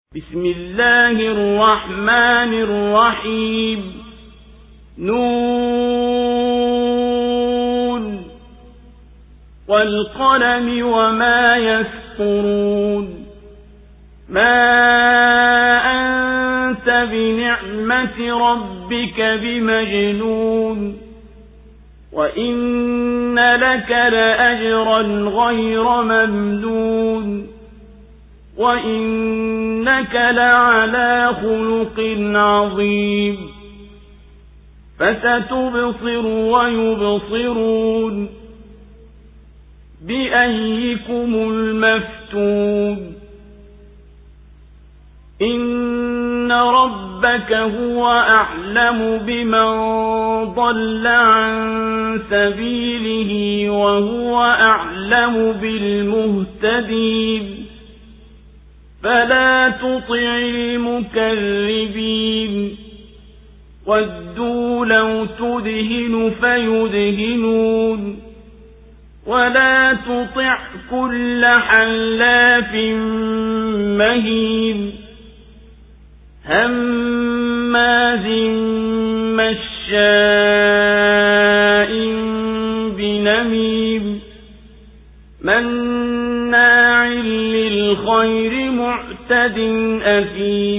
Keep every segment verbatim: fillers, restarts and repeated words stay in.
بسم الله الرحمن الرحيم نون والقلم وما يسطرون ما أنت بنعمة ربك بمجنون وإن لك لأجرا غير ممنون وإنك لعلى خلق عظيم فستبصر ويبصرون بأيكم المفتون إن ربك هو أعلم بمن ضل عن سبيله وهو أعلم بالمهتدين فلا تطع المكذبين ودوا لو تدهن فيدهنون ولا تطع كل حلاف مهين هماز مشاء بنميم مناع للخير معتد أثيم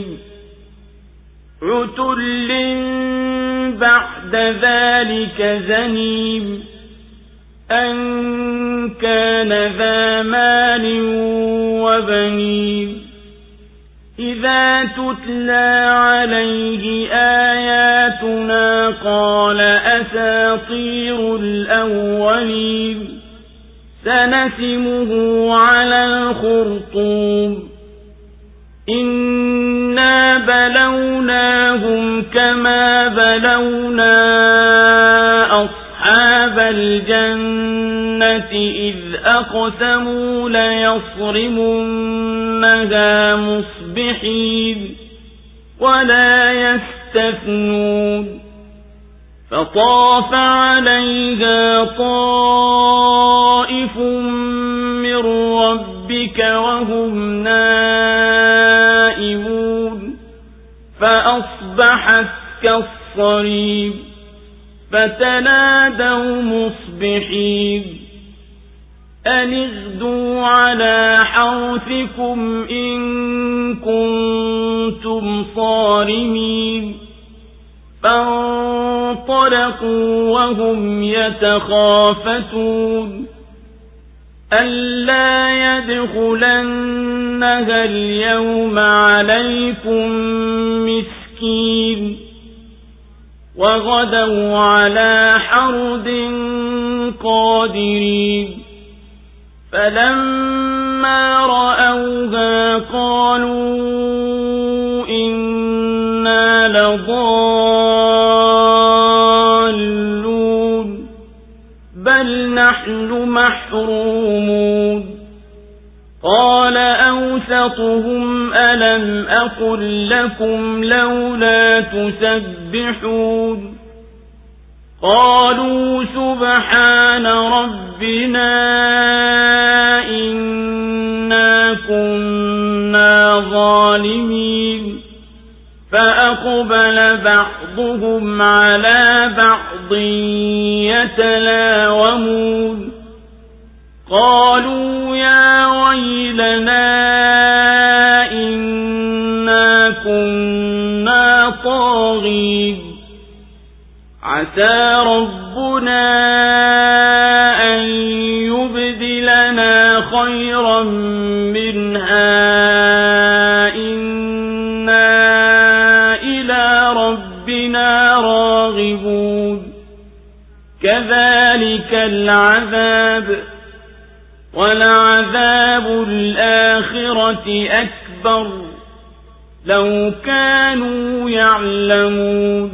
عتل بعد ذلك زنيم أن كان ذا مال وبنين إذا تتلى عليه آياتنا قال أساطير الأولين سنسمه على الخرطوم إنا بلوناهم كما بلونا أصحاب الجنة إذ أقسموا ليصرمنها مصبحين ولا يستثنون فطاف عليها طائف من ربك وهم نائمون فأصبحت كالصريم فتنادوا مصبحين أن اغدوا على حرثكم إن كنتم صارمين فانطلقوا وهم يتخافتون ألا يدخلنها اليوم عليكم مسكين وغدوا على حرد قادرين فلما رأوها قالوا إنا لضالون بل نحن محرومون قال أوسطهم ألم أقل لكم لولا تسبحون قالوا سبحان ربنا إنا كنا ظالمين فأقبل بعضهم على بعض يتلاومون قالوا يا ويلنا إنا كنا طاغين عسى ربنا أن يبدلنا خيرا منها إنا إلى ربنا راغبون كذلك العذاب ولعذاب الآخرة أكبر لو كانوا يعلمون.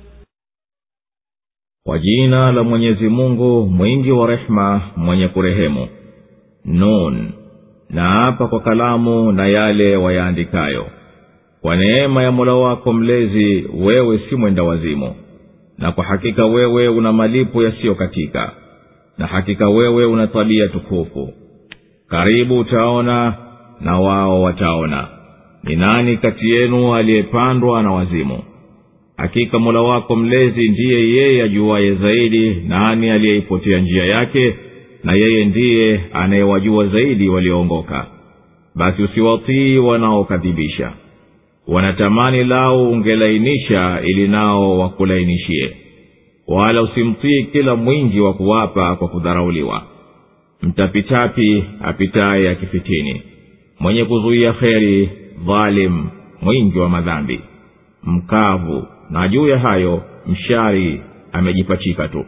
Kwa jina la Mwenyezi Mungu mwingi wa rehema mwenye kurehemu. Nun. Na hapa kwa kalamu na yale wayaandikayo. Kwa neema ya Mola wako mlezi wewe si mwenda wazimu, na kwa hakika wewe una malipo yasiyokatika, na hakika wewe una tabia tukufu. Karibu utaona na wao wataona, ni nani kati yenu aliyepandwa na wazimu? Hakika Mola wako mlezi ndiye yeye ajuaye zaidi nani aliyeipotea njia yake, na yeye ndiye anayewajua zaidi walioongoka. Basi usiwatii wanaokadhibisha. Wanatamani lao ungelainisha ili nao wakulainishie, wala usimtii kila mwingi wa kuwapa kwa kudharauliwa. Mtapitapi apitaye akifitini, mwenye kuzuia kheri, dhalim, mwingi wa madhambi, mkavu, na juu ya hayo mshari amejipachika tu.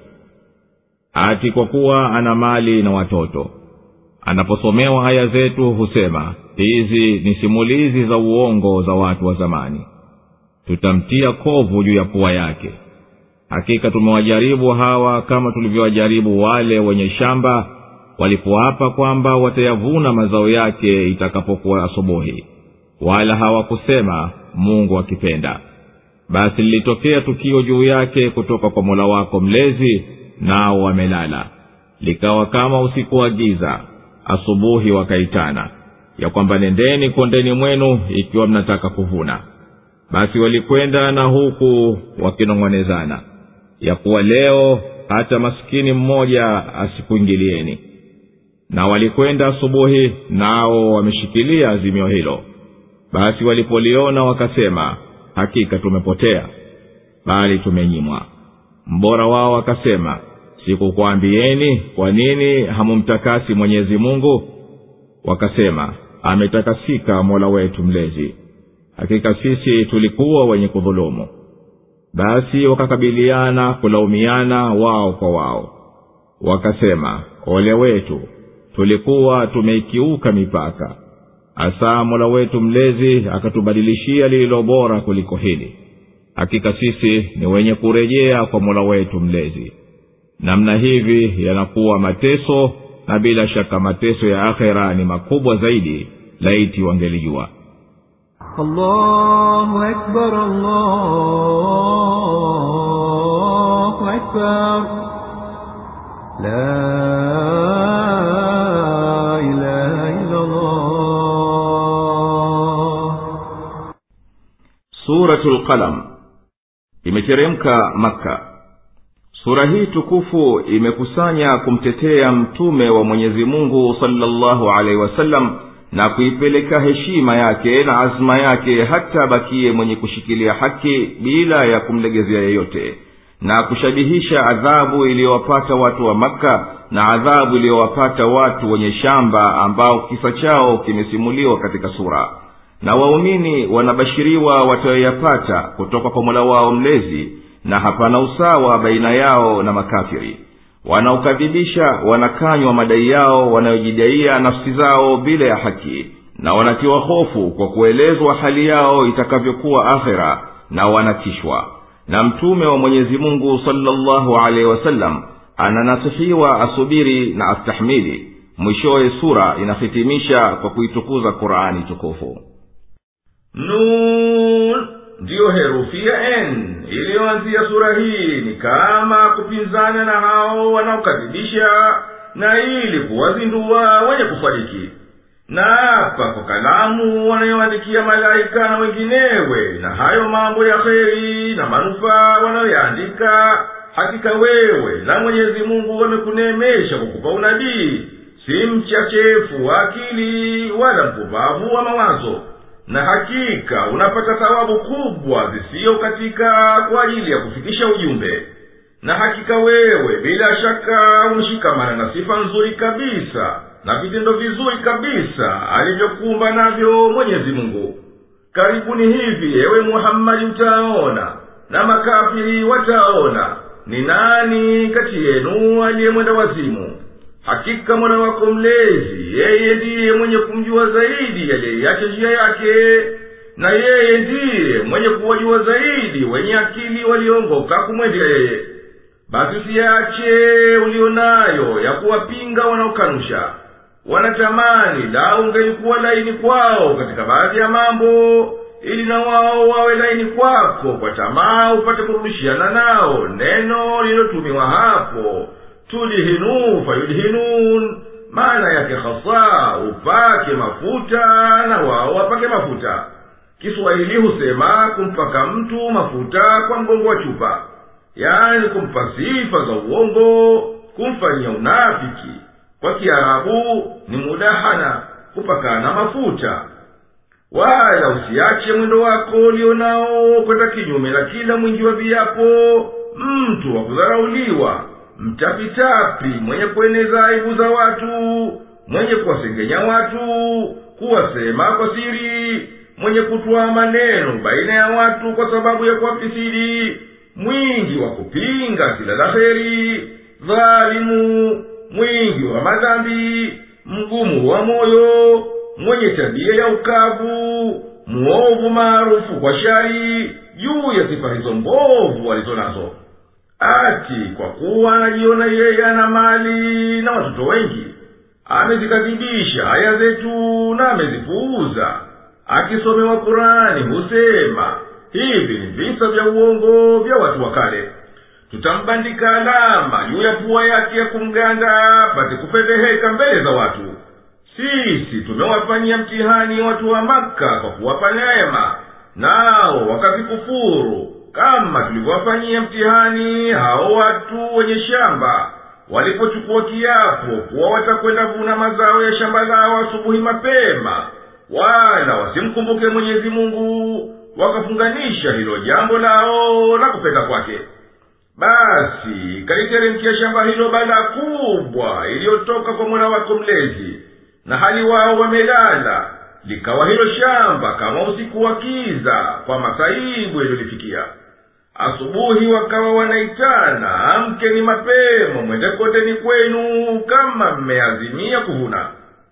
Ati kwa kuwa ana mali na watoto, anaposomewa aya zetu husema, hizi ni simulizi za uongo za watu wa zamani. Tutamtia kovu juu ya pua yake. Hakika tumewajaribu hawa kama tulivyowajaribu wale wenye shamba walipoapa kwamba watayavuna mazao yake itakapokuwa asubuhi, wala hawakusema Mungu akipenda. Basi lilitokea tukio juu yake kutoka kwa Mola wako mlezi, nao wamelala. Likawa kama usiku wa giza, asubuhi wakaitana ya kwamba nendeni kondeni mwenu ikiwa mnataka kuvuna. Basi walikwenda na huku wakinong'onezana ya kuwa leo hata maskini mmoja asikuingilieni. Na walikwenda asubuhi, nao wameshikilia azimio hilo. Basi walipoliona wakasema, hakika tumepotea, bali tumenyimwa. Mbora wao akasema, sikukuambieni kwa nini hamumtakasi Mwenyezi Mungu? Wakasema, ametakasika Mola wetu mlezi, hakika sisi tulikuwa wenye kudhulumu. Basi wakakabiliana kulaumiana wao kwa wao. Wakasema, ole wetu, tulikuwa tumeikiuka mipaka. Asa Mola wetu mlezi akatubadilishia lililo bora kuliko hili. Hakika sisi ni wenye kurejea kwa Mola wetu mlezi. Namna hivi yanakuwa mateso, na bila shaka mateso ya akhera ni makubwa zaidi, laiti wangelijua. Allahu akbar, Allahu akbar, la ilaha illa Allah. Suratul Qalam imeteremka Makka. Sura hii tukufu imekusanya kumtetea mtume wa Mwenyezi Mungu sallallahu alaihi wasallam na kuipeleka heshima yake na azma yake hata bakie mwenye kushikilia haki bila ya kumlegezea yeyote, na kushabihisha adhabu iliyowapata watu wa Makka na adhabu iliyowapata watu wenye shamba ambao kisa chao kimesimuliwa katika sura. Na waumini wanabashiriwa watayoyapata kutoka kwa Mola wao mlezi, na hapana usawa baina yao na makafiri. Wanaokadhibisha wanakanywa madai yao wanayojidaia nafsi zao bila ya haki, na wanatiwa hofu kwa kuelezwa hali yao itakavyokuwa akhera, na wanatishwa. Na mtume wa Mwenyezi Mungu sallallahu alaihi wasallam ananasihiwa asubiri na astahimili. Mwishowe sura inahitimisha kwa kuitukuza Qur'ani tukufu. Nun ndiyo herufi ya N iliyoanzia sura hii, ni kama kupinzana na hao wanaokadhibisha, na ili kuwazindua wenye kusadiki. Na hapa kwa kalamu wanayoandikia malaika na wenginewe, na hayo mambo ya kheri na manufaa wanayoandika. Hakika wewe na Mwenyezi Mungu wamekuneemesha kukupa unabii, si mchachefu wa akili wala mpumbavu wa mawazo. Na hakika unapata thawabu kubwa zisiyo katika kwa ajili ya kufikisha ujumbe. Na hakika wewe bila shaka umeshikamana na sifa nzuri kabisa na vitendo vizuri kabisa alivyokuumba navyo Mwenyezi Mungu. Karibuni hivi ewe Muhammad utaona, na makafiri wataona, ni nani kati yenu aliyemwenda wazimu. Hakika Mola wako mlezi yeye ndiye mwenye kumjua zaidi aliyeacha njia yake, na yeye ndiye mwenye kuwajua zaidi wenye akili waliongoka kumwendea yeye. Basi usiache ulionayo ya kuwapinga wanaokanusha. Wanatamani la ungelikuwa laini kwao katika baadhi ya mambo, ili na wao wawe laini kwako kwa tamaa upate kurudishiana nao neno lilotumiwa hapo. Tulihinu fayudhinun, maana yake hasa upake mafuta na wao wapake mafuta. kiswahili husema kumpaka mtu mafuta kwa mgongo wa chupa, yaani kumpa sifa za uongo, kumfanyia unafiki. Kwa Kiarabu ni mudahana, kupakana mafuta. Wala usiache mwendo wako ulionao kwenda kinyume na kila mwingi wa viapo, mtu wa kudharauliwa, mtapitapi, mwenye kueneza aibu za watu, mwenye kuwasengenya watu, kuwasema kwa siri, mwenye kutoa maneno baina ya watu kwa sababu ya kuwafisidi, mwingi wa kupinga kila la heri, dhalimu, mwingi wa madhambi, mgumu wa moyo, mwenye tabia ya ukavu, muovu maarufu kwa shari, juu ya sifa hizo mbovu walizo nazo. Ati kwa kuwa anajiona yeye ana mali na watoto wengi, amezikadhibisha aya zetu na amezipuuza. Akisomewa Kurani husema, hivi ni visa vya uongo vya watu wa kale. Tutambandika alama juu ya pua yake ya kumganda, pate kupedheheka mbele za watu. Sisi tumewafanyia mtihani watu wa Makka kwa kuwapa neema, nao wakazikufuru, kama tulivyowafanyia mtihani hao watu wenye shamba walipochukua kiapo kuwa watakwenda vuna mazao ya shamba lao asubuhi mapema, wala wasimkumbuke Mwenyezi Mungu, wakafunganisha hilo jambo lao na kupenda kwake. Basi kaliteremkia shamba hilo balaa kubwa iliyotoka kwa Mola wako mlezi, na hali wao wamelala, likawa hilo shamba kama usiku wa kiza kwa masaibu yaliyolifikia. Asubuhi wakawa wanaitana, amkeni mapema mwende kondeni kwenu kama mmeazimia kuvuna.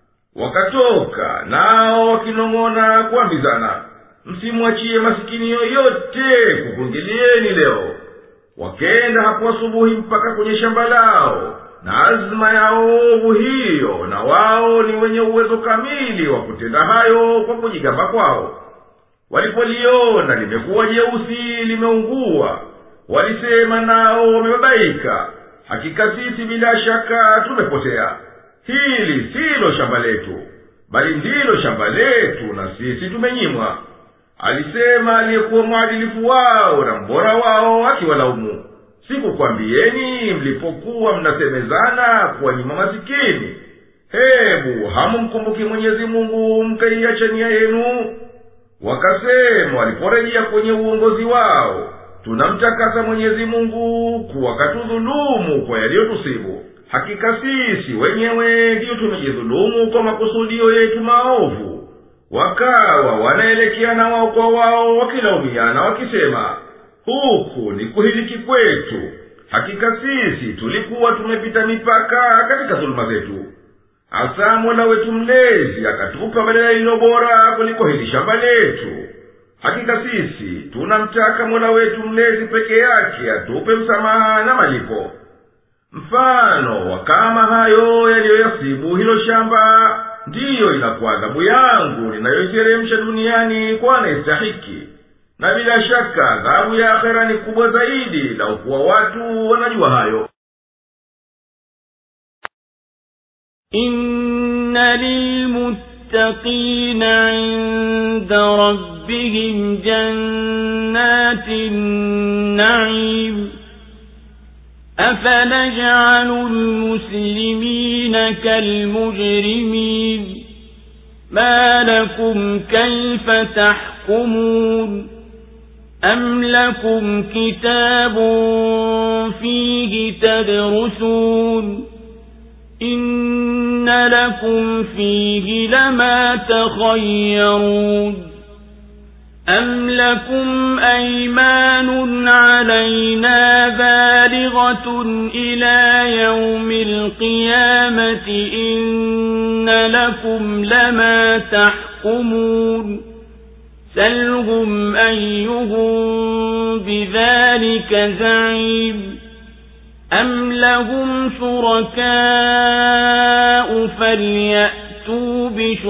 Wakatoka nao wakinong'ona kuambizana, msimwachie masikini yoyote kukungilieni leo. Wakenda hapo asubuhi mpaka kwenye shamba lao, na azma yao ovu hiyo, na wao ni wenye uwezo kamili wa kutenda hayo kwa kujigamba kwao. Walipoliona limekuwa jeusi limeungua, walisema nao wamebabaika, hakika sisi bila shaka tumepotea. Hili silo shamba letu, bali ndilo shamba letu na sisi tumenyimwa. Alisema aliyekuwa mwadilifu wao na mbora wao akiwalaumu, sikukwambieni mlipokuwa mnasemezana kuwanyima masikini? Hebu hamumkumbuki Mwenyezi Mungu mkaiacha nia yenu? Wakasema waliporejea kwenye uongozi wao, tunamtakasa Mwenyezi Mungu kuwa katudhulumu kwa yaliyotusibu. Hakika sisi wenyewe ndiyo tumejidhulumu kwa makusudio yetu maovu. Wakawa wanaelekeana wao kwa wao wakilaumiana wakisema, huku ni kuhiliki kwetu, hakika sisi tulikuwa tumepita mipaka katika dhuluma zetu. Asa Mola wetu mlezi akatupa badala iliyo bora kuliko hili shamba letu. Hakika sisi tunamtaka Mola wetu mlezi peke yake atupe msamaha na malipo. Mfano wa kama hayo yaliyoyasibu hilo shamba, ndiyo inakuwa adhabu yangu ninayoiteremsha duniani kwa anayestahiki. Na bila shaka adhabu ya akhera ni kubwa zaidi, lau kuwa watu wanajua hayo. Inna lilmuttaqina inda rabbihim jannatin na'im afanaj'alu almuslimina kalmujrimin ma lakum kayfa tahkumun am lakum kitabun fihi tadrusun inna lakum fihi lama takhayyarun am lakum aymanun alayna balighatun ila yawmil qiyamati inna lakum lama tahkumun salhum ayyuhum bidhalika za'im أَمْ لَهُمْ شُرَكَاءُ فَلْيَأْتُوا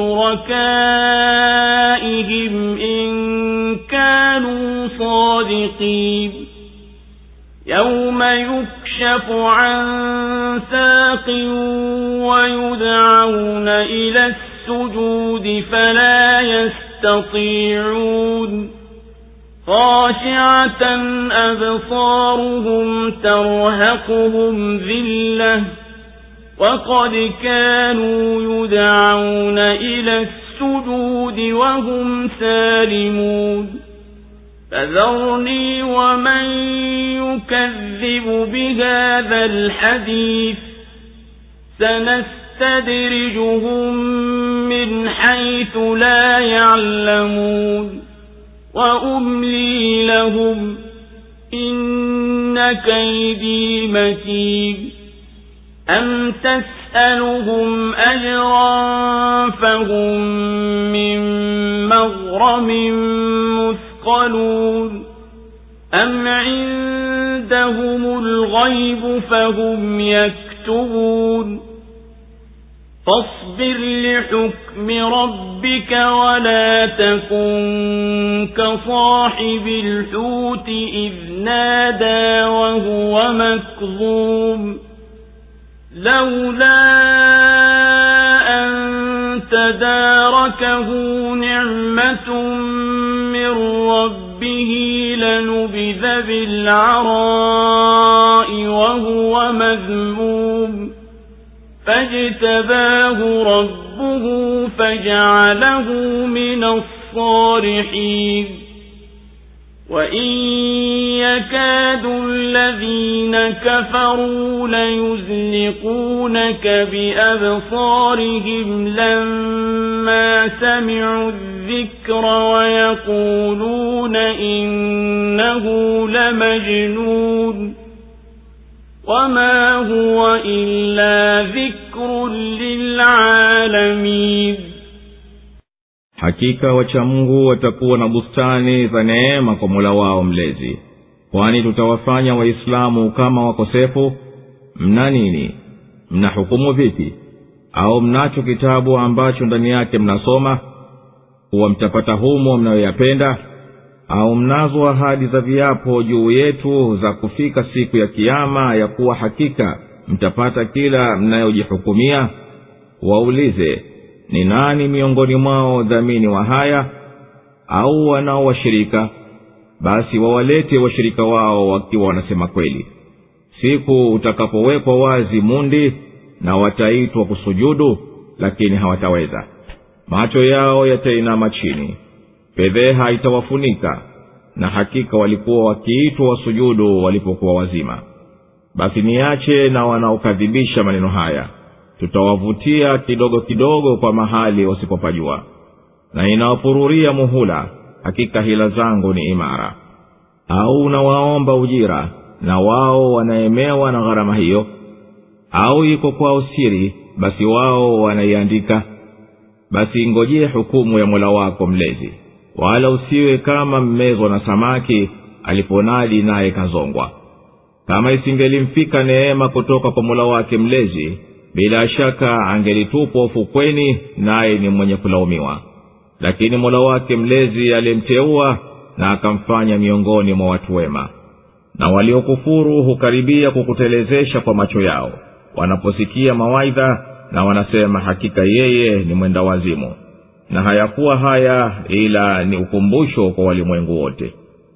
بِشُرَكَائِهِمْ إِنْ كَانُوا صَادِقِينَ يَوْمَ يُكْشَفُ عَنْ سَاقٍ وَيُدْعَوْنَ إِلَى السُّجُودِ فَلَا يَسْتَطِيعُونَ يستطيعون خاشعة أبصارهم ترهقهم ذلة وقد كانوا يدعون إلى السجود وهم سالمون فذرني ومن يكذب بهذا الحديث سنستدرجهم من حيث لا يعلمون وأملي لهم إن كيدي متين أم تسألهم أجرا فهم من مغرم مثقلون أم عندهم الغيب فهم يكتبون فاصبر لحكم ربك ولا تكن كصاحب الحوت إذ نادى وهو مكظوم لولا أن تداركه نعمة من ربه لنبذ بالعراء وهو مذموم فاجتباه ربه فجعله من الصالحين وإن يكاد الذين كفروا ليزلقونك بأبصارهم لما سمعوا الذكر ويقولون إنه لمجنون وما هو إلا ذكر للعالمين. Hakika wacha Mungu watakuwa na bustani za neema kwa Mola wao mlezi. Kwani tutawafanya Waislamu kama wakosefu? Mna nini? Mna hukumu vipi? Au mnacho kitabu ambacho ndani yake mnasoma kuwa mtapata humo mnayoyapenda? Au mnazo ahadi za viapo juu yetu za kufika siku ya kiyama ya kuwa hakika mtapata kila mnayojihukumia? Waulize, ni nani miongoni mwao dhamini wa haya? Au wanao washirika? Basi wawalete washirika wao wakiwa wanasema kweli. Siku utakapowekwa wazi mundi na wataitwa kusujudu, lakini hawataweza. Macho yao yatainama chini, fedheha itawafunika, na hakika walikuwa wakiitwa wasujudu walipokuwa wazima. Basi niache na wanaokadhibisha maneno haya, tutawavutia kidogo kidogo kwa mahali wasipopajua, na inawapururia muhula, hakika hila zangu ni imara. Au unawaomba ujira, na wao wanaemewa na gharama hiyo? Au iko kwao siri, basi wao wanaiandika? Basi ngojee hukumu ya Mola wako mlezi, wala usiwe kama mmezwa na samaki aliponadi naye kazongwa. Kama isingelimfika neema kutoka kwa Mola wake mlezi, bila shaka angelitupwa ufukweni, naye ni mwenye kulaumiwa. Lakini Mola wake mlezi alimteua na akamfanya miongoni mwa watu wema. Na waliokufuru hukaribia kukutelezesha kwa macho yao wanaposikia mawaidha, na wanasema hakika yeye ni mwenda wazimu. Na hayakuwa haya ila ni ukumbusho kwa walimwengu wote.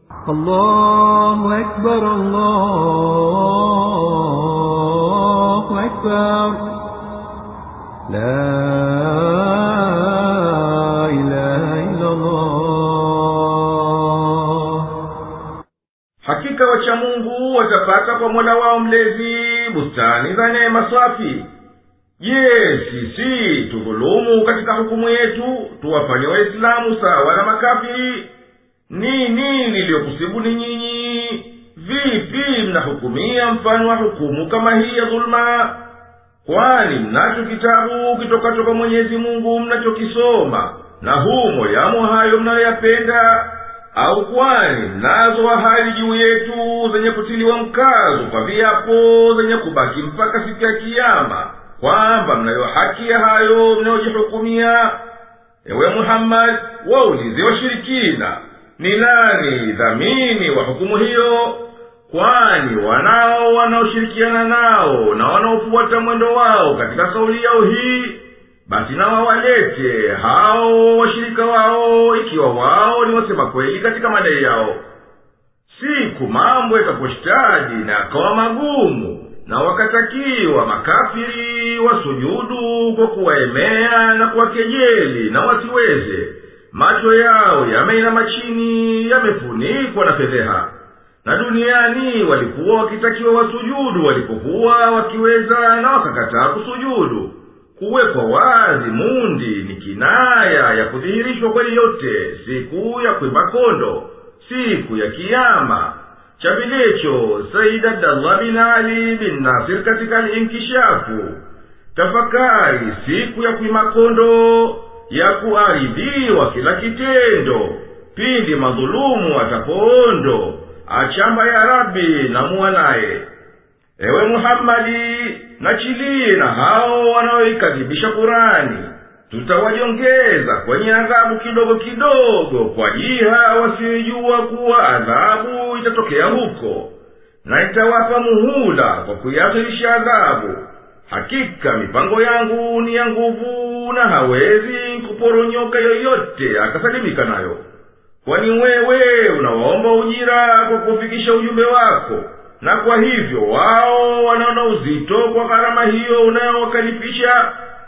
Allahu Akbar, Allahu Akbar, la ilaha illa Allah. Hakika wacha Mungu watapata kwa Mola wao mlezi bustani za neema safi. Je, sisi tudhulumu katika hukumu yetu, tuwafanye Waislamu sawa na makafiri? Nini niliyokusibuni nyinyi? Vipi mnahukumia mfano wa hukumu kama hii ya dhulma? Kwani mnacho kitabu kitokacho kwa Mwenyezi Mungu mnachokisoma, na humo yamo hayo mnayoyapenda? Au kwani mnazo ahadi juu yetu zenye kutiliwa mkazo kwa viapo zenye kubaki mpaka siku ya kiyama, kwamba mnayo haki ya hayo mnayojihukumia? Ewe Muhammad, waulize washirikina, ni nani dhamini wa hukumu hiyo? Kwani wanao wanaoshirikiana nao na wanaofuata mwendo wao katika kauli yao hii, basi na wawalete hao washirika wao, ikiwa wao ni wasema kweli katika madai yao. Siku mambo yakaposhtadi na yakawa magumu, na wakatakiwa makafiri wasujudu kwa kuwaemea na kuwakejeli, na wasiweze, macho yao yameinama chini, yamefunikwa na fedheha. Na duniani walikuwa wakitakiwa wasujudu walipokuwa wakiweza, na wakakataa kusujudu. Kuwekwa wazi mundi ni kinaya ya kudhihirishwa kweli yote siku ya kuimba kondo, siku ya kiyama. Chabilecho Sayyid Abdallah bin Ali bin Nasir katika al-Inkishafu, tafakari siku ya kuimba kondo, ya kuaridhiwa kila kitendo, pindi madhulumu atapoondo, achamba ya Rabbi na muwanaye. Ewe Muhammadi, nachilie na hao wanaoikadhibisha Kurani, tutawajongeza kwenye adhabu kidogo kidogo, kwa jiha wasiyojua kuwa adhabu itatokea huko, na itawapa muhula kwa kuiakhirisha adhabu. Hakika mipango yangu ni ya nguvu, na hawezi kuporonyoka yoyote akasalimika nayo. Kwani wewe unawaomba ujira kwa kufikisha ujumbe wako, na kwa hivyo wao wanaona uzito kwa gharama hiyo unayowakalifisha?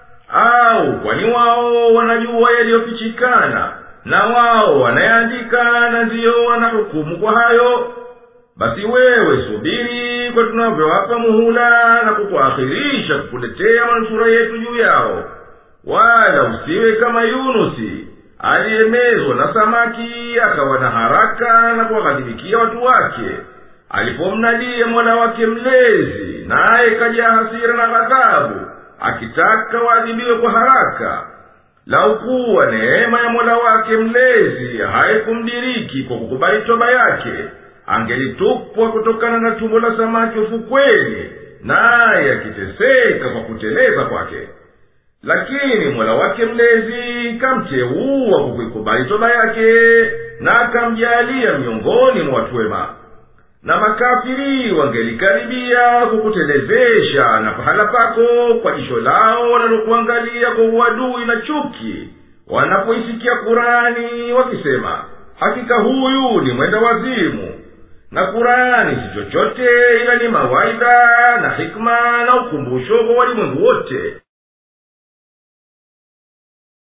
Au kwani wao wanajua yaliyofichikana, na wao wanayaandika, na ndiyo wanahukumu kwa hayo? Basi wewe subiri kwa tunavyowapa muhula, na kukuakhirisha kukuletea manusura yetu juu yao. Wala usiwe kama Yunusi aliyemezwa na samaki, akawa na haraka na kuwaghadhibikia watu wake alipomnadia Mola wake mlezi, naye kaja hasira na ghadhabu, akitaka waadhibiwe kwa haraka. Lau kuwa neema ya Mola wake mlezi haikumdiriki kwa kukubali toba yake, angelitupwa kutokana na tumbo la samaki ufukweni, naye akiteseka kwa kuteleza kwake. Lakini Mola wake mlezi kamteua kwa kuikubali toba yake, na akamjalia miongoni mwa watu wema. Na makafiri wangelikaribia kukutelezesha na pahala pako kwa jisho lao wanalokuangalia kwa uadui na chuki, wanapoisikia Kurani wakisema, hakika huyu ni mwenda wazimu. Na Kurani si chochote ila ni mawaidha na hikma na ukumbusho kwa walimwengu wote.